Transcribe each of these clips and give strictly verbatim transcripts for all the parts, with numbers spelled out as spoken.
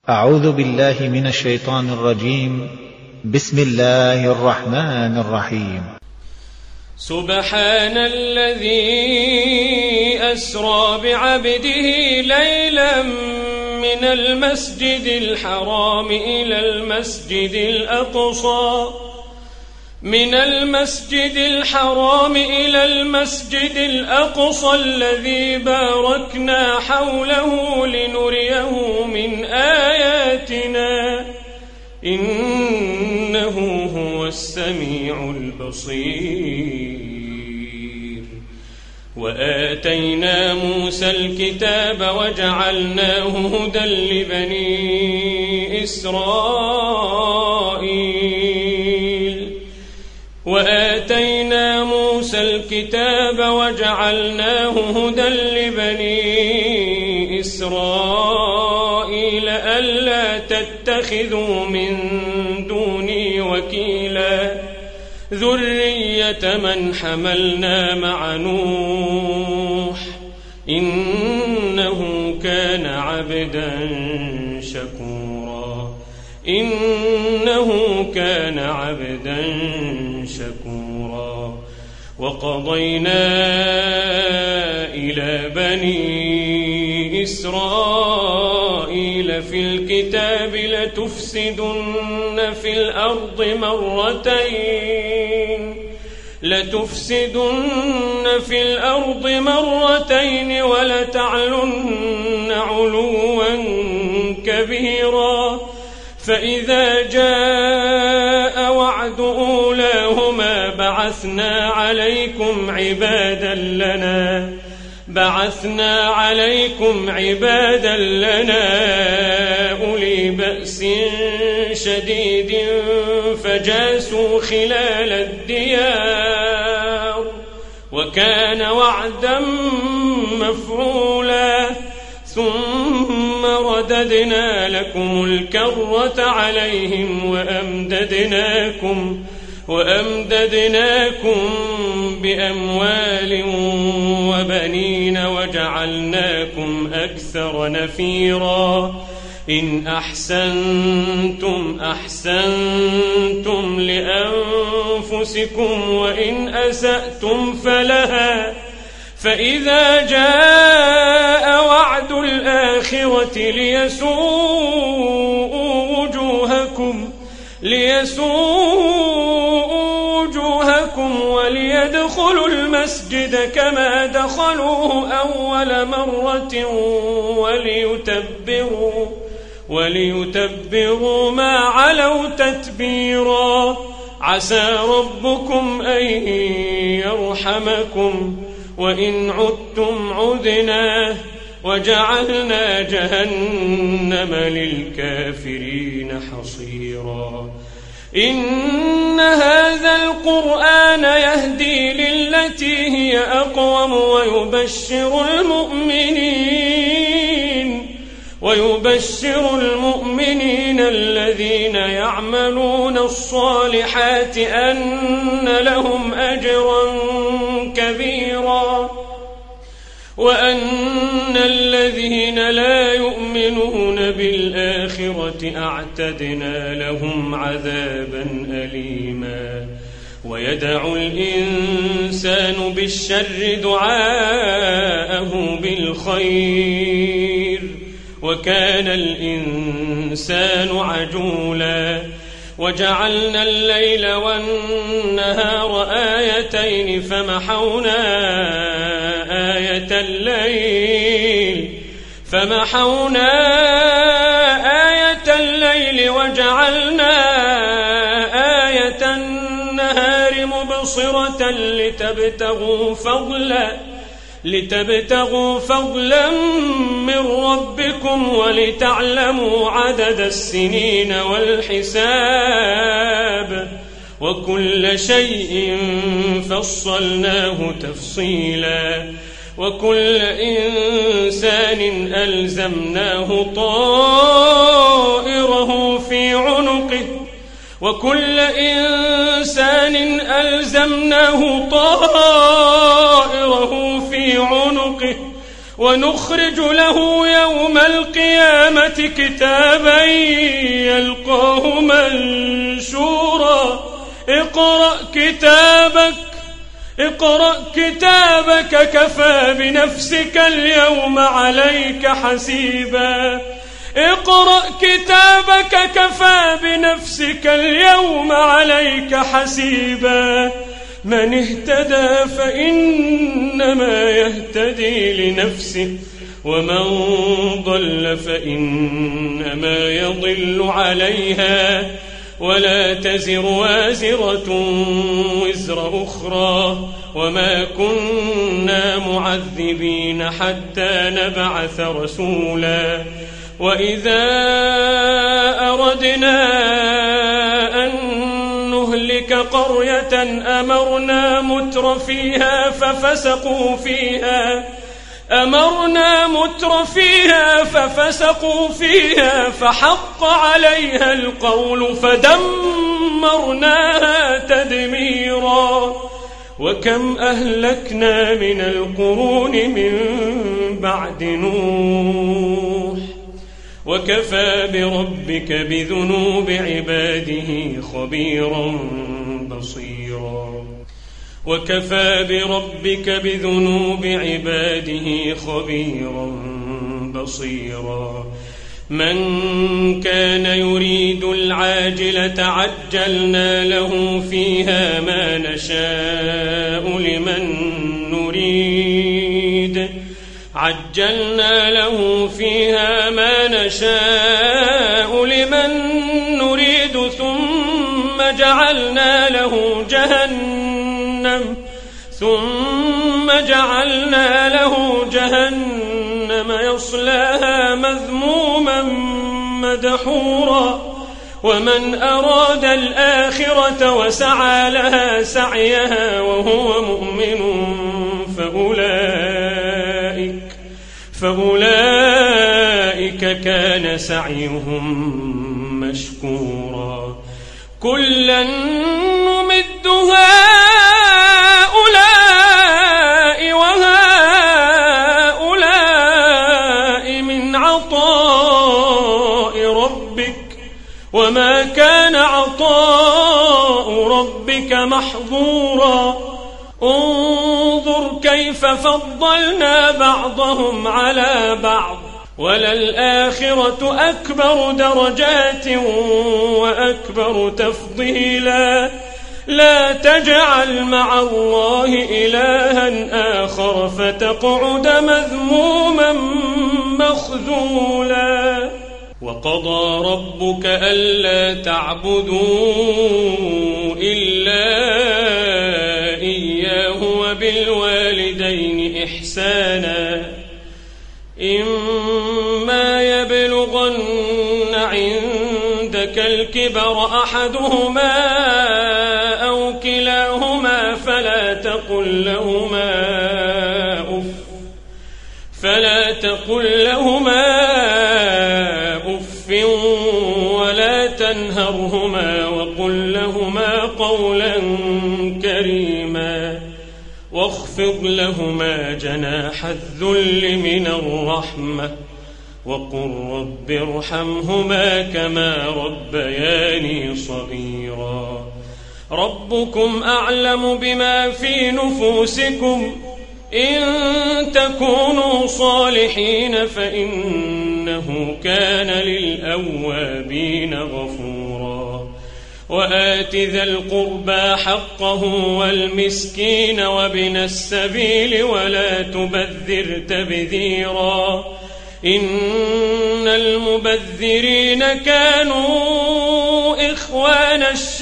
أعوذ بالله من الشيطان الرجيم. بسم الله الرحمن الرحيم. سبحان الذي أسرى بعبده ليلا من المسجد الحرام إلى المسجد الأقصى من المسجد الحرام إلى المسجد الأقصى الذي باركنا حوله لنريه من آياتنا إنه هو السميع البصير. وآتينا موسى الكتاب وجعلناه هدى لبني إسرائيل وآتينا موسى الكتاب وجعلناه هدى لبني إسرائيل ألا تتخذوا من دوني وكيلا ذرية من حملنا مع نوح إنه كان عبدا شكورا إنه كان عبدا شكورا. وقضينا إلى بني إسرائيل في الكتاب لتفسدن في الأرض مرتين لتفسدن في الأرض مرتين ولتعلن علوا كبيرا. فإذا جاء وعد أولاهما بعثنا عليكم عبادا لنا بعثنا عليكم عبادا لنا أولي بأس شديد فجاسوا خلال الديار وكان وعدا مفعولا. ثم رددنا لكم الكرة عليهم وأمددناكم وأمددناكم بأموال وبنين وجعلناكم أكثر نفيرا. إن أحسنتم أحسنتم لأنفسكم وإن أسأتم فلها. فإذا جاء وعد الآخرة ليسوءوا وجوهكم ليسوءوا وجوهكم وليدخلوا المسجد كما دخلوه أول مرة وليتبروا وليتبروا ما علوا تتبيرا. عسى ربكم أن يرحمكم وإن عدتم عدنا وجعلنا جهنم للكافرين حصيرا. إن هذا القرآن يهدي للتي هي أقوم ويبشر المؤمنين ويبشر المؤمنين الذين يعملون الصالحات أن لهم أجرا كبيرا وأن الذين لا يؤمنون بالآخرة أعتدنا لهم عذابا أليما. ويدعو الإنسان بالشر دعاءه بالخير وكان الإنسان عجولا. وجعلنا الليل والنهار آيتين فمحونا آية الليل فمحونا آية الليل وجعلنا آية النهار مبصرة لتبتغوا فضلا لتبتغوا فضلا من ربكم ولتعلموا عدد السنين والحساب وكل شيء فصلناه تفصيلا. وكل إنسان ألزمناه طائره في عنقه وكل إنسان ألزمناه طائره في عنقه ونخرج له يوم القيامة كتابا يلقاه منشورا اقرأ كتابك اقرأ كتابك كفى بنفسك اليوم عليك حسيبا اقرأ كتابك كفى بنفسك اليوم عليك حسيبا من اهتدى فإنما يهتدي لنفسه ومن ضل فإنما يضل عليها ولا تزر وازرة وزر أخرى وما كنا معذبين حتى نبعث رسولا وإذا أردنا أن نهلك قرية أمرنا متر فيها ففسقوا فيها أمرنا متر فيها ففسقوا فيها فحق عليها القول فدمرناها تدميرا وكم أهلكنا من القرون من بعد نوح وكفى بربك بذنوب عباده خبيرا بصيرا وكفى بربك بذنوب عباده خبيرا بصيرا من كان يريد العاجلة عجلنا له فيها ما نشاء لمن نريد عجلنا له فيها ما نشاء لمن نريد ثم جعلنا له جهنم ثم جعلنا له جهنم يصلاها مذموما مدحورا ومن أراد الآخرة وسعى لها سعيها وهو مؤمن فأولئك فأولئك كان سعيهم مشكورا كلا نمد هؤلاء وهؤلاء من عطاء ربك وما كان عطاء ربك محظورا انظر كيف فضلنا بعضهم على بعض وللآخرة أكبر درجات وأكبر تفضيلا لا تجعل مع الله إلها آخر فتقعد مذموما مخذولا وقضى ربك ألا تعبدوا إلا إياه وبالوالدين إحسانا إما يبلغن عندك الكبر أحدهما أو كلاهما فلا تقل لهما أف فلا تقل لهما أف ولا تنهرهما وقل لهما قولا كريما واخفض لهما جناح الذل من الرحمة وقل رب ارحمهما كما ربياني صغيرا ربكم أعلم بما في نفوسكم إن تكونوا صالحين فإنه كان للأوابين غفورا وآت ذا القربى حقه والمسكين وابن السبيل ولا تبذر تبذيرا إن المبذرين كانوا إخوان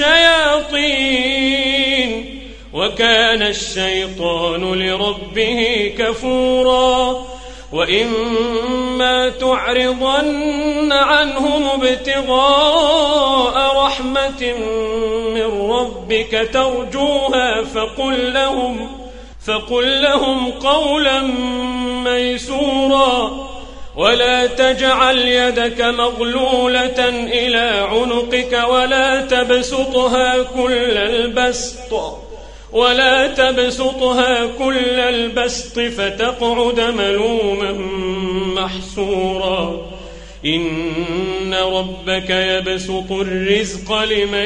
الشياطين وكان الشيطان لربه كفورا وإما تعرضن عنهم ابتغاء رحمة من ربك ترجوها فقل لهم فقل لهم قولا ميسورا ولا تجعل يدك مغلولة إلى عنقك ولا تبسطها كل البسط ولا تبسطها كل البسط فتقعد ملوما محسورا إن ربك يبسط الرزق لمن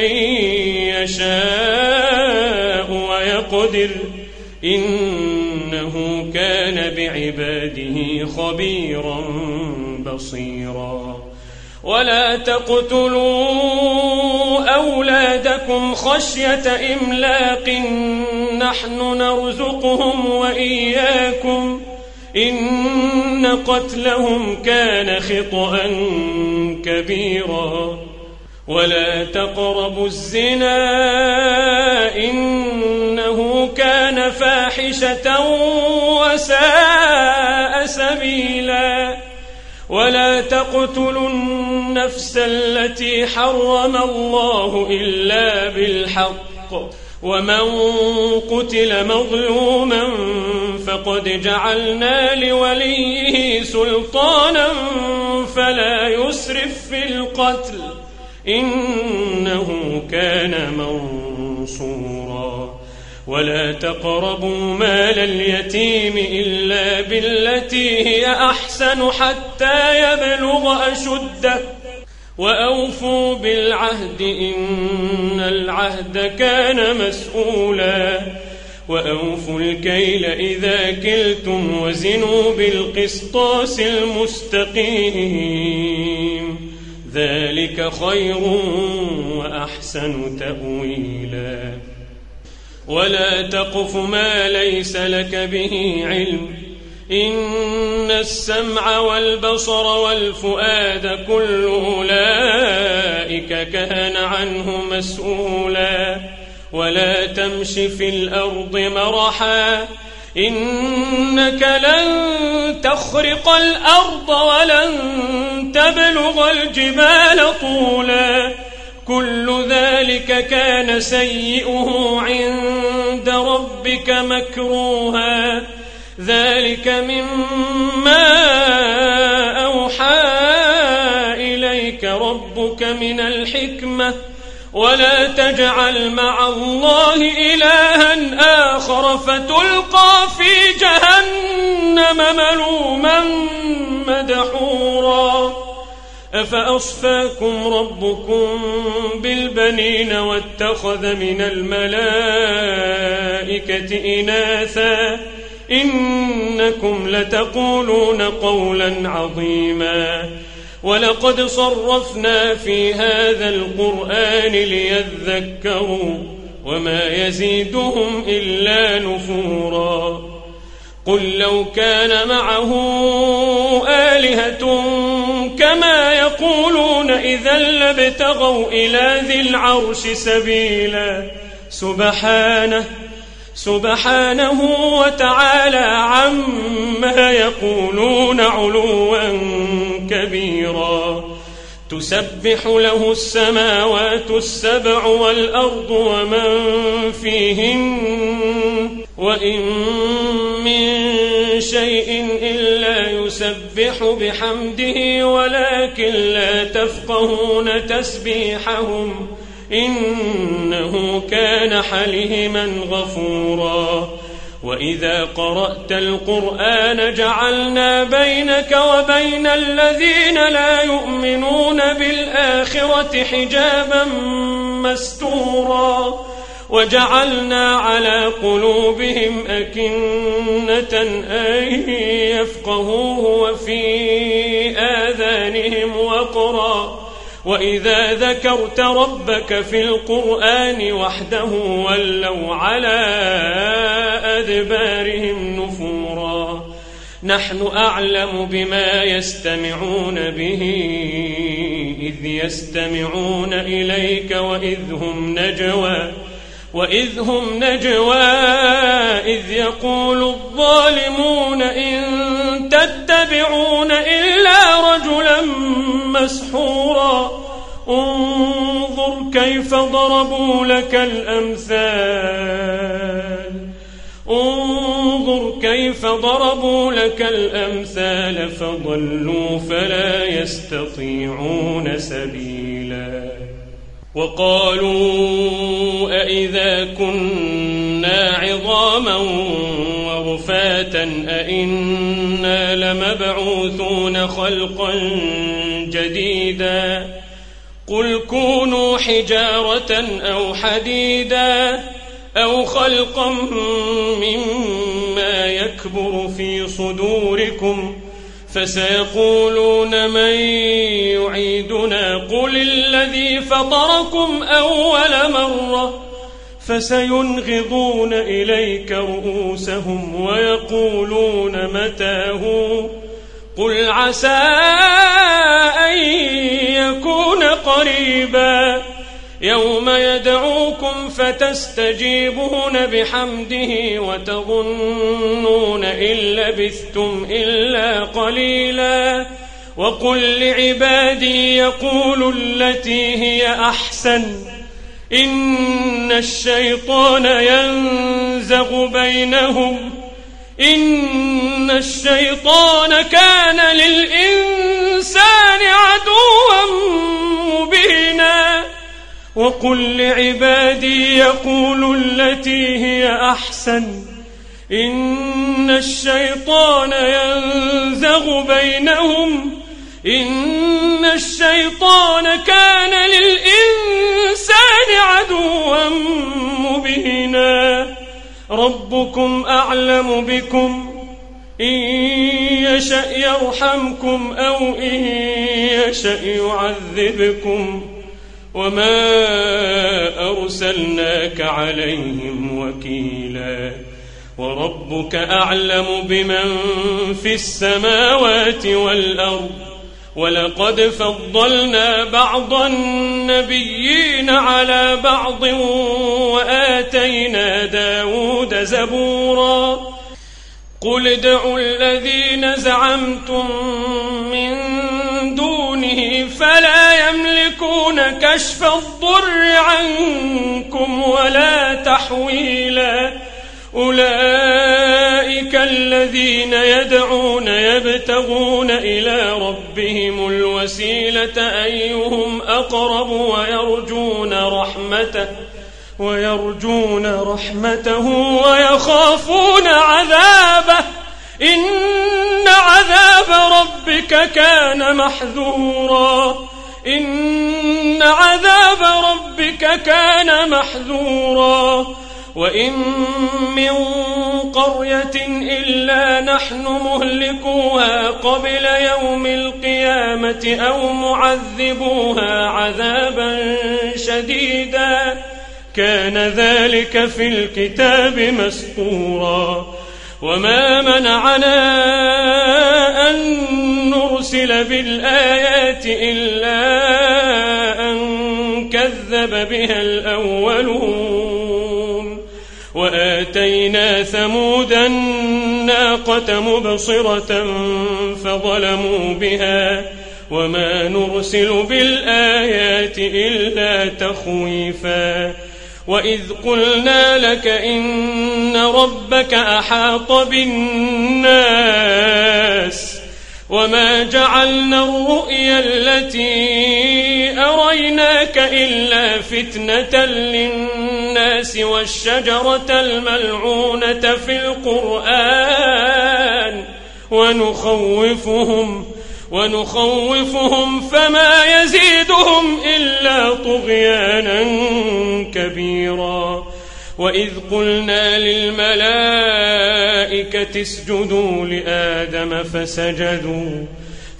يشاء ويقدر إنه كان بعباده خبيرا بصيرا ولا تقتلوا أولادكم خشية إملاق نحن نرزقهم وإياكم إن قتلهم كان خطأ كبيرا ولا تقربوا الزنا إنه كان فاحشة وساء سبيلا ولا تقتلوا النفس التي حرم الله إلا بالحق ومن قتل مظلوما فقد جعلنا لوليه سلطانا فلا يسرف في القتل إنه كان منصورا ولا تقربوا مال اليتيم إلا بالتي هي أحسن حتى يبلغ أشده وأوفوا بالعهد إن العهد كان مسؤولا وأوفوا الكيل إذا كلتم وزنوا بالقسطاس المستقيم ذلك خير وأحسن تأويلا ولا تقف ما ليس لك به علم إن السمع والبصر والفؤاد كل أولئك كان عنه مسؤولا ولا تمش في الأرض مرحا إنك لن تخرق الأرض ولن تبلغ الجبال طولا كل ذلك كان سيئه عند ربك مكروها ذلك مما أوحى إليك ربك من الحكمة ولا تجعل مع الله إلها آخر فتلقى في جهنم ملوما مدحورا أفأصفاكم ربكم بالبنين واتخذ من الملائكة إناثا إنكم لتقولون قولا عظيما ولقد صرفنا في هذا القرآن ليذكروا وما يزيدهم إلا نفورا قل لو كان معه آلهة كما يقولون إذا لابتغوا إلى ذي العرش سبيلا سبحانه سبحانه وتعالى عما يقولون علوا كبيرا تسبح له السماوات السبع والأرض ومن فيهن وإن من شيء إلا يسبح بحمده ولكن لا تفقهون تسبيحهم إنه كان حليما غفورا وإذا قرأت القرآن جعلنا بينك وبين الذين لا يؤمنون بالآخرة حجابا مستورا وجعلنا على قلوبهم أكنة أن يفقهوه وفي آذانهم وقرا وإذا ذكرت ربك في القرآن وحده ولوا على أدبارهم نفورا نحن أعلم بما يستمعون به إذ يستمعون إليك وإذ هم نجوى وإذ هم نجوى إذ يقول الظالمون إن تتبعون إلا رجلا مسحورا انظر كيف ضربوا لك الأمثال انظر كيف ضربوا لك الأمثال فضلوا فلا يستطيعون سبيلا وقالوا أئذا كنا عظاما ورفاتا أئنا لمبعوثون خلقا جديدا قل كونوا حجارة أو حديدا أو خلقا مما يكبر في صدوركم فسيقولون من يعيدنا قل الذي فطركم أول مرة فسينغضون إليك رؤوسهم ويقولون متى هو قل عسى أن يكون قريبا يوم يدعوكم فتستجيبون بحمده وتظنون إن لبثتم إلا قليلا وقل لعبادي يقولوا التي هي أحسن إن الشيطان ينزغ بينهم إن الشيطان كان للإنسان عدوا مبينا وقل لعبادي يقولوا التي هي أحسن إن الشيطان ينزغ بينهم إن الشيطان كان للإنسان عدوا مبينا ربكم أعلم بكم إن يشأ يرحمكم أو إن يشأ يعذبكم وما أرسلناك عليهم وكيلا وربك أعلم بمن في السماوات والأرض ولقد فضلنا بعض النبيين على بعض وآتينا داود زبورا قل ادعوا الذين زعمتم من دونه فلا يملكون كشف الضر عنكم ولا تحويلا أولئك الذين يدعون يبتغون إلى ربهم الوسيلة أيهم أقرب ويرجون رحمته ويرجون رحمته ويخافون عذابه إن عذاب ربك كان محذورا إن عذاب ربك كان محذورا وإن من قرية إلا نحن مهلكوها قبل يوم القيامة أو معذبوها عذابا شديدا كان ذلك في الكتاب مسطورا وما منعنا أن نرسل بالآيات إلا أن كذب بها الأولون وآتينا ثمود الناقة مبصرة فظلموا بها وما نرسل بالآيات إلا تخويفا وإذ قلنا لك إن ربك أحاط بالناس وما جعلنا الرؤيا التي أريناك إلا فتنة للناس والشجرة الملعونة في القرآن ونخوفهم ونخوفهم فما يزيدهم إلا طغيانا كبيرا وإذ قلنا للملائكة اسجدوا لآدم فسجدوا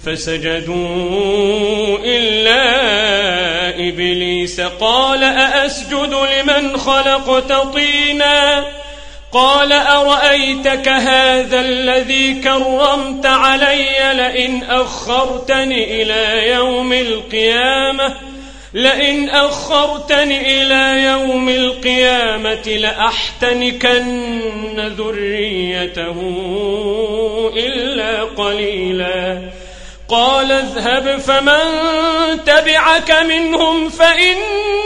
فسجدوا إلا إبليس قال أأسجد لمن خلقت طينا قال أرأيتك هذا الذي كرمت علي لئن أخرتني إلى يوم القيامة لئن أخرتني إلى يوم القيامة لأحتنكن ذريته إلا قليلا قال اذهب فمن تبعك منهم فإن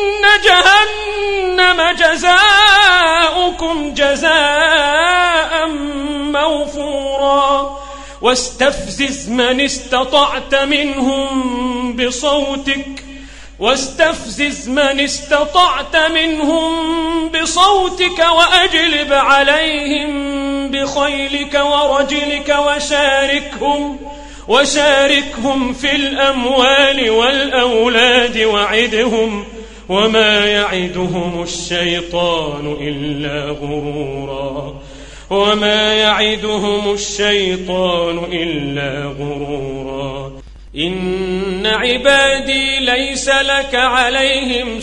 جهنم جزاؤكم جزاء موفورا واستفزز من استطعت منهم بصوتك واستفزز من استطعت منهم بصوتك وأجلب عليهم بخيلك ورجلك وشاركهم وشاركهم في الأموال والأولاد وعدهم وما يعدهم الشيطان إلا غرورا وما يعدهم الشيطان إلا غرورا إن عبادي ليس لك عليهم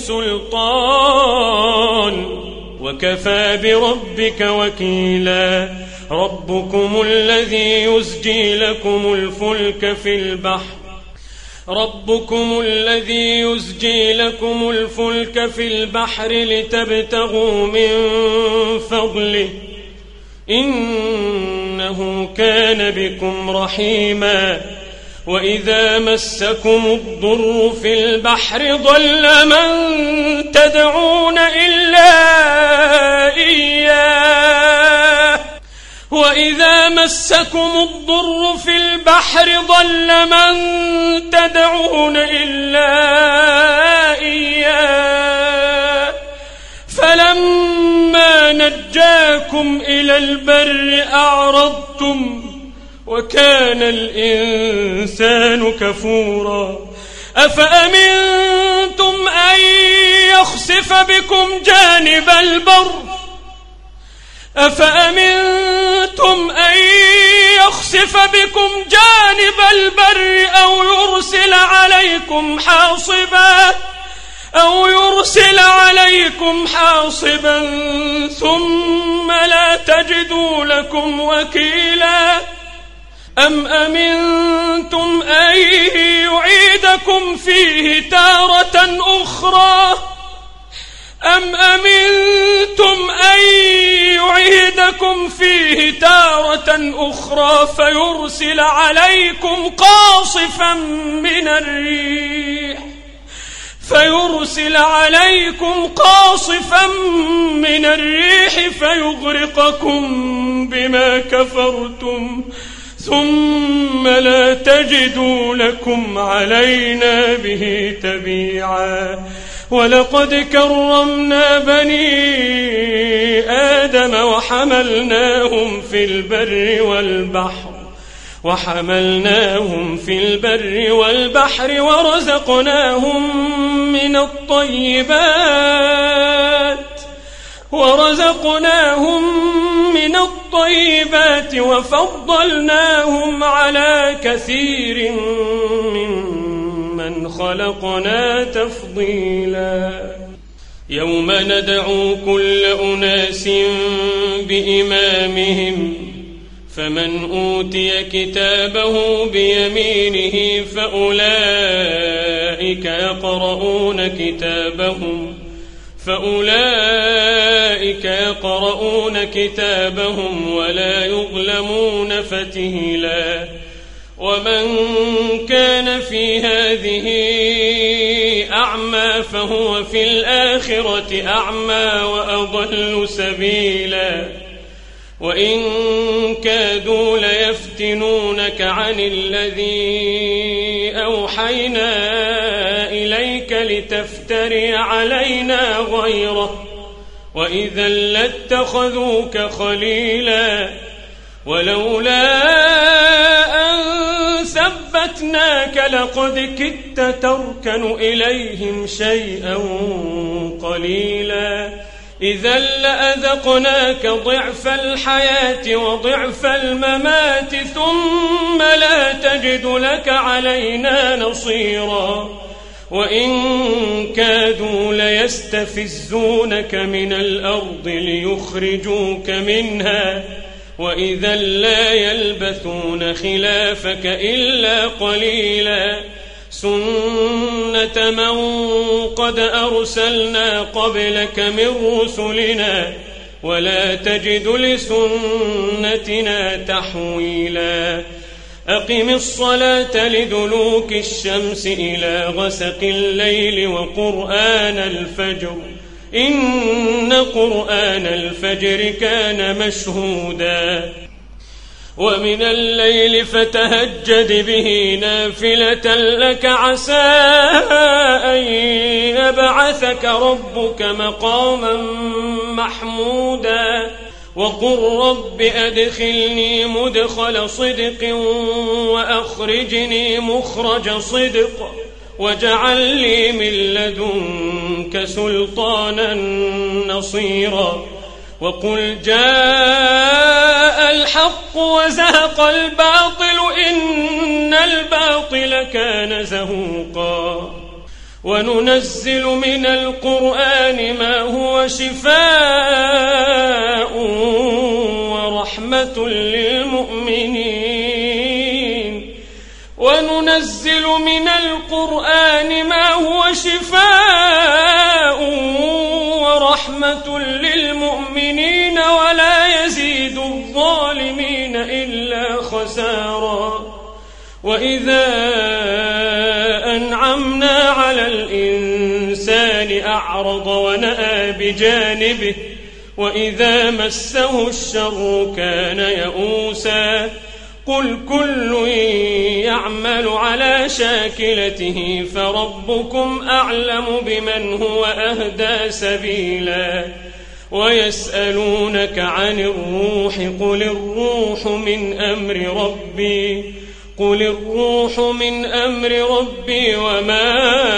سلطان وكفى بربك وكيلا ربكم الذي يزجي لكم الفلك في البحر ربكم الذي يزجي لكم الفلك في البحر لتبتغوا من فضله إنه كان بكم رحيما وإذا مسكم الضر في البحر ضل من تدعون إلا إياه وإذا مسكم الضر في البحر ضل من تدعون إلا إياه فلما نجاكم إلى البر أعرضتم وكان الإنسان كفورا أفأمنتم أن يخسف بكم جانب البر أفأمنتم أن يخسف بكم جانب البر أو يرسل عليكم حاصبا أو يرسل عليكم حاصبا ثم لا تجدوا لكم وكيلا أم أمنتم أن يعيدكم فيه تارة أخرى أم أمنتم أن يعيدكم فيه تارة أخرى فيرسل عليكم قاصفا من الريح فيرسل عليكم قاصفا من الريح فيغرقكم بما كفرتم ثم لا تجدوا لكم علينا به تبيعا ولقد كرمنا بني آدم وحملناهم في البر والبحر وحملناهم في البر والبحر ورزقناهم من الطيبات ورزقناهم من الطيبات وفضلناهم على كثير ممن خلقنا تفضيلا يوم ندعو كل أناس بإمامهم فمن أوتي كتابه بيمينه فأولئك يقرؤون كتابهم فأولئك يقرؤون كتابهم ولا يظلمون فتيلا ومن كان في هذه أعمى فهو في الآخرة أعمى وأضل سبيلا وإن كادوا ليفتنونك عن الذي أوحينا إليك لتفتري علينا غيره وإذا لاتخذوك خليلا ولولا أن ثبتناك لقد كدت تركن إليهم شيئا قليلا إذا لأذقناك ضعف الحياة وضعف الممات ثم لا تجد لك علينا نصيرا وإن كادوا ليستفزونك من الأرض ليخرجوك منها وإذا لا يلبثون خلافك إلا قليلا سنة من قد أرسلنا قبلك من رسلنا ولا تجد لسنتنا تحويلا أقم الصلاة لدلوك الشمس إلى غسق الليل وقرآن الفجر إن قرآن الفجر كان مشهودا ومن الليل فتهجد به نافلة لك عسى أن يبعثك ربك مقاما محمودا وقل رب أدخلني مدخل صدق وأخرجني مخرج صدق واجعل لي من لدنك سلطانا نصيرا وقل جاء الحق وزهق الباطل إن الباطل كان زهوقا وننزل من القرآن ما هو شفاء ورحمة للمؤمنين وننزل من القرآن ما هو شفاء ورحمة للمؤمنين ولا يزيد الظالمين إلا خسارا وإذا أنعمنا على الإنسان أعرض ونأى بجانبه وإذا مسه الشر كان يئوسا قل كل يعمل على شاكلته فربكم أعلم بمن هو أهدى سبيلا ويسألونك عن الروح قل الروح من أمر ربي قل الروح من أمر ربي وما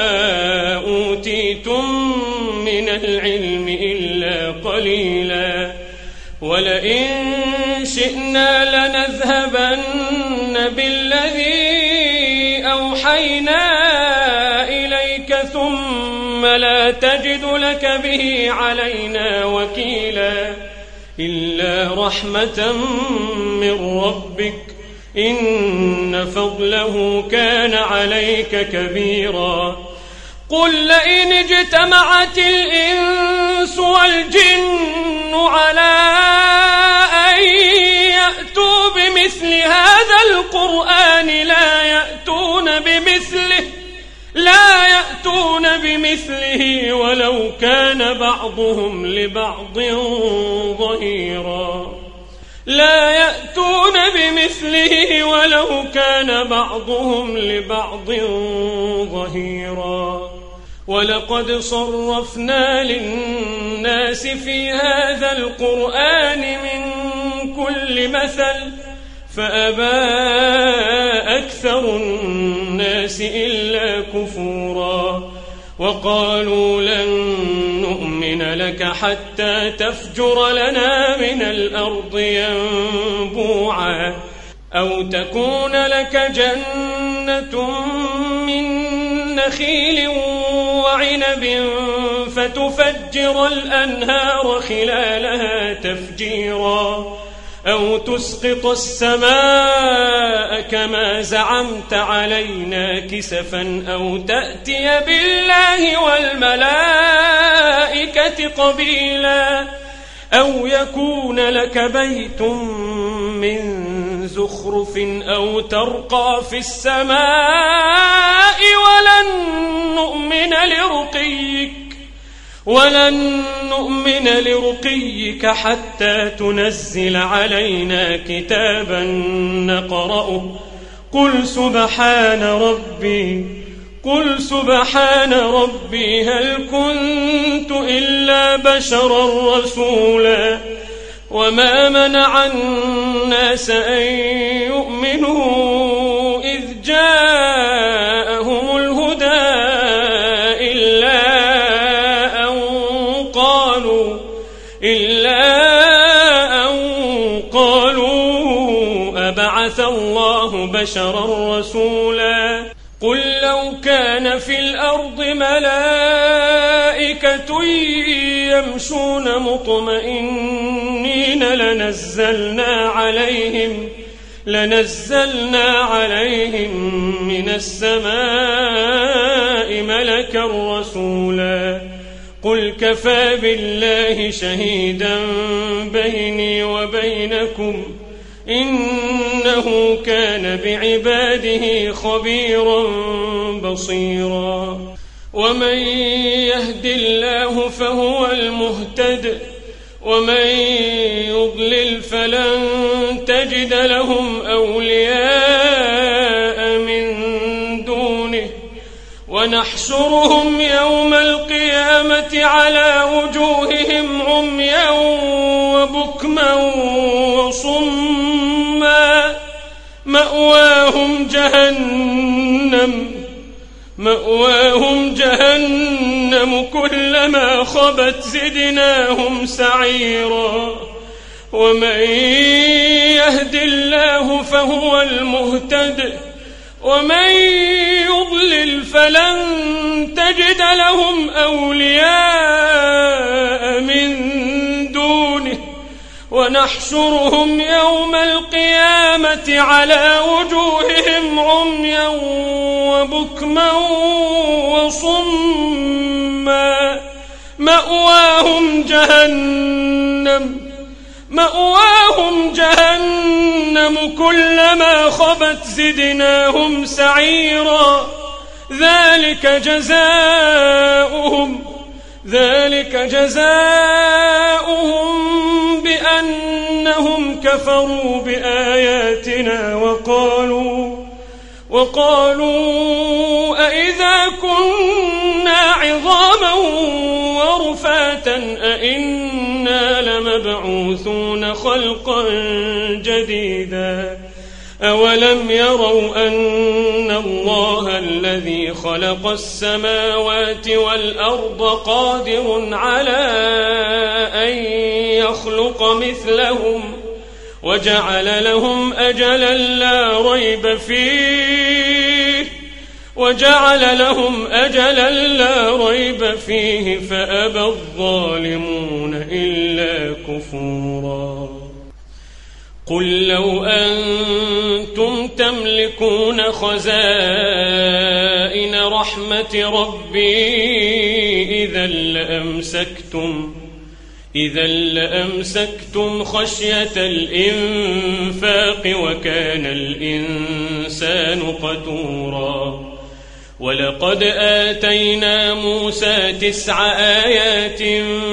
أوتيتم من العلم إلا قليلا ولئن شئنا لنذهبن بالذي أوحينا إليك ثم لا تجد لك به علينا وكيلا إلا رحمة من ربك إن فضله كان عليك كبيرا قل لئن اجتمعت الإنس والجن على أن يأتوا بمثل هذا القرآن لا يأتون بمثله لا يأتون بمثله ولو كان بعضهم لبعض ظهيرا لا يأتون بمثله ولو كان بعضهم لبعض ظهيرا ولقد صرفنا للناس في هذا القرآن من كل مثل فأبى أكثر الناس إلا كفورا وقالوا لن نؤمن لك حتى تفجر لنا من الأرض ينبوعا أو تكون لك جنة من نخيل وعنب فتفجر الأنهار خلالها تفجيرا أو تسقط السماء كما زعمت علينا كسفا أو تأتي بالله والملائكة قبيلا أو يكون لك بيت من زخرف أو ترقى في السماء ولن نؤمن لرقيك ولن نؤمن لرقيك حتى تنزل علينا كتابا نقرأه قل سبحان ربي قل سبحان ربي هل كنت إلا بشرا رسولا وما منع الناس أن يؤمنوا إذ جاءهم الهدى إلا أن قالوا إلا أن قالوا أبعث الله بشرا رسولا قل لو كان في الأرض ملائكة يمشون مطمئنين لنزلنا عليهم لنزلنا عليهم من السماء ملكا رسولا قل كفى بالله شهيدا بيني وبينكم إنه كان بعباده خبيرا بصيرا ومن يهد الله فهو المهتد ومن يضلل فلن تجد لهم أولياء من دونه ونحشرهم يوم القيامة على وجوههم عميا وبكما وصما مأواهم جهنم مأواهم جهنم كلما خبت زدناهم سعيرا ومن يهد الله فهو المهتد ومن يضلل فلن تجد لهم أولياء من دونه ونحشرهم يوم القيامة على وجوههم عميا وبكما وصما مأواهم جهنم مأواهم جهنم كلما خبت زدناهم سعيرا ذلك جزاؤهم ذلك جزاؤهم بأنهم كفروا بآياتنا وقالوا وقالوا أئذا كنا عظاما ورفاتا أئنا لمبعوثون خلقا جديدا أولم يروا أن الله الذي خلق السماوات والأرض قادر على أن يخلق مثلهم وجعل لهم أجلا لا ريب فيه وجعل لهم أجلا لا ريب فيه فأبى الظالمون إلا كفورا قل لو أنتم تملكون خزائن رحمة ربي إذا لأمسكتم إذا لأمسكتم خشية الإنفاق وكان الإنسان قتورا ولقد آتينا موسى تسع آيات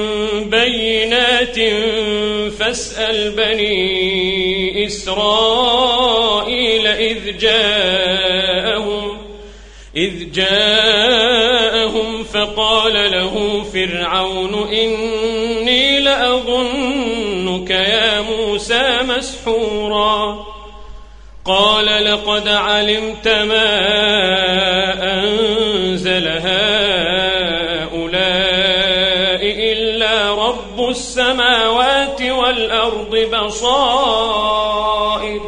بينات فاسأل بني إسرائيل إذ جاءهم إذ جاءهم فقال له فرعون إني لأظنك يا موسى مسحورا قال لقد علمت ما أنزل هؤلاء إلا رب السماوات والأرض بصائر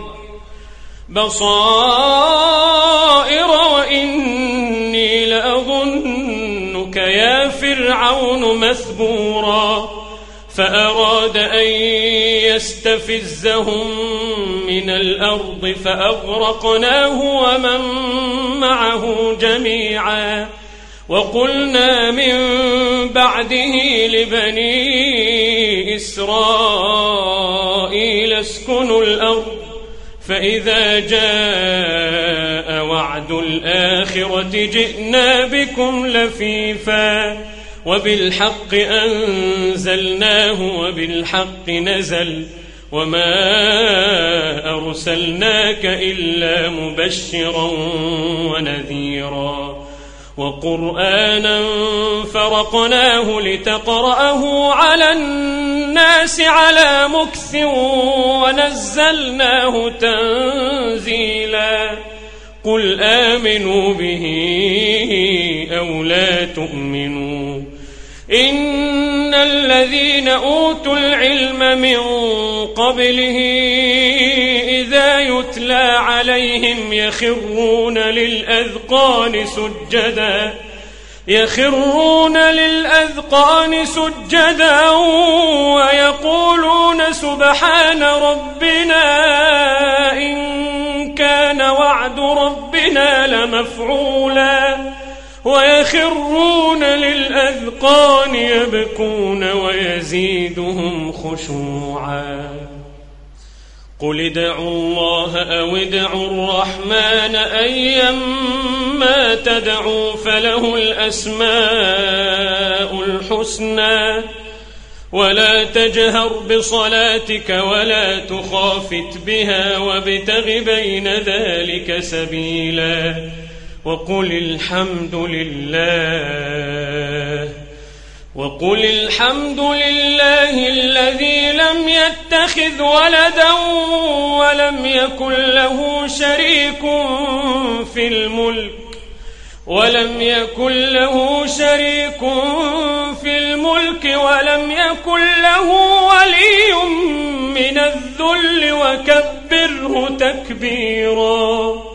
بصائر وإني لأظنك يا فرعون مثبورا فأراد أن يستفزهم من الأرض فأغرقناه ومن معه جميعا وقلنا من بعده لبني إسرائيل اسكنوا الأرض فإذا جاء وعد الآخرة جئنا بكم لفيفا وبالحق أنزلناه وبالحق نزل وما أرسلناك إلا مبشرا ونذيرا وقرآنا فرقناه لتقرأه على الناس على مكث ونزلناه تنزيلا قل آمنوا به أو لا تؤمنوا إن الذين أوتوا العلم من قبله إذا يتلى عليهم يخرون للأذقان سجدا يخرون للأذقان سجدا ويقولون سبحان ربنا إن كان وعد ربنا لمفعولا ويخرون للأذقان يبكون ويزيدهم خشوعا قل ادعوا الله أو ادعوا الرحمن أيما تدعوا فله الأسماء الحسنى ولا تجهر بصلاتك ولا تخافت بها وابتغ بين ذلك سبيلا وقل الحمد لله وقل الحمد لله الذي لم يتخذ ولدا ولم يكن له شريك في الملك ولم يكن له شريك في الملك ولم يكن له ولي من الذل وكبره تكبيرا.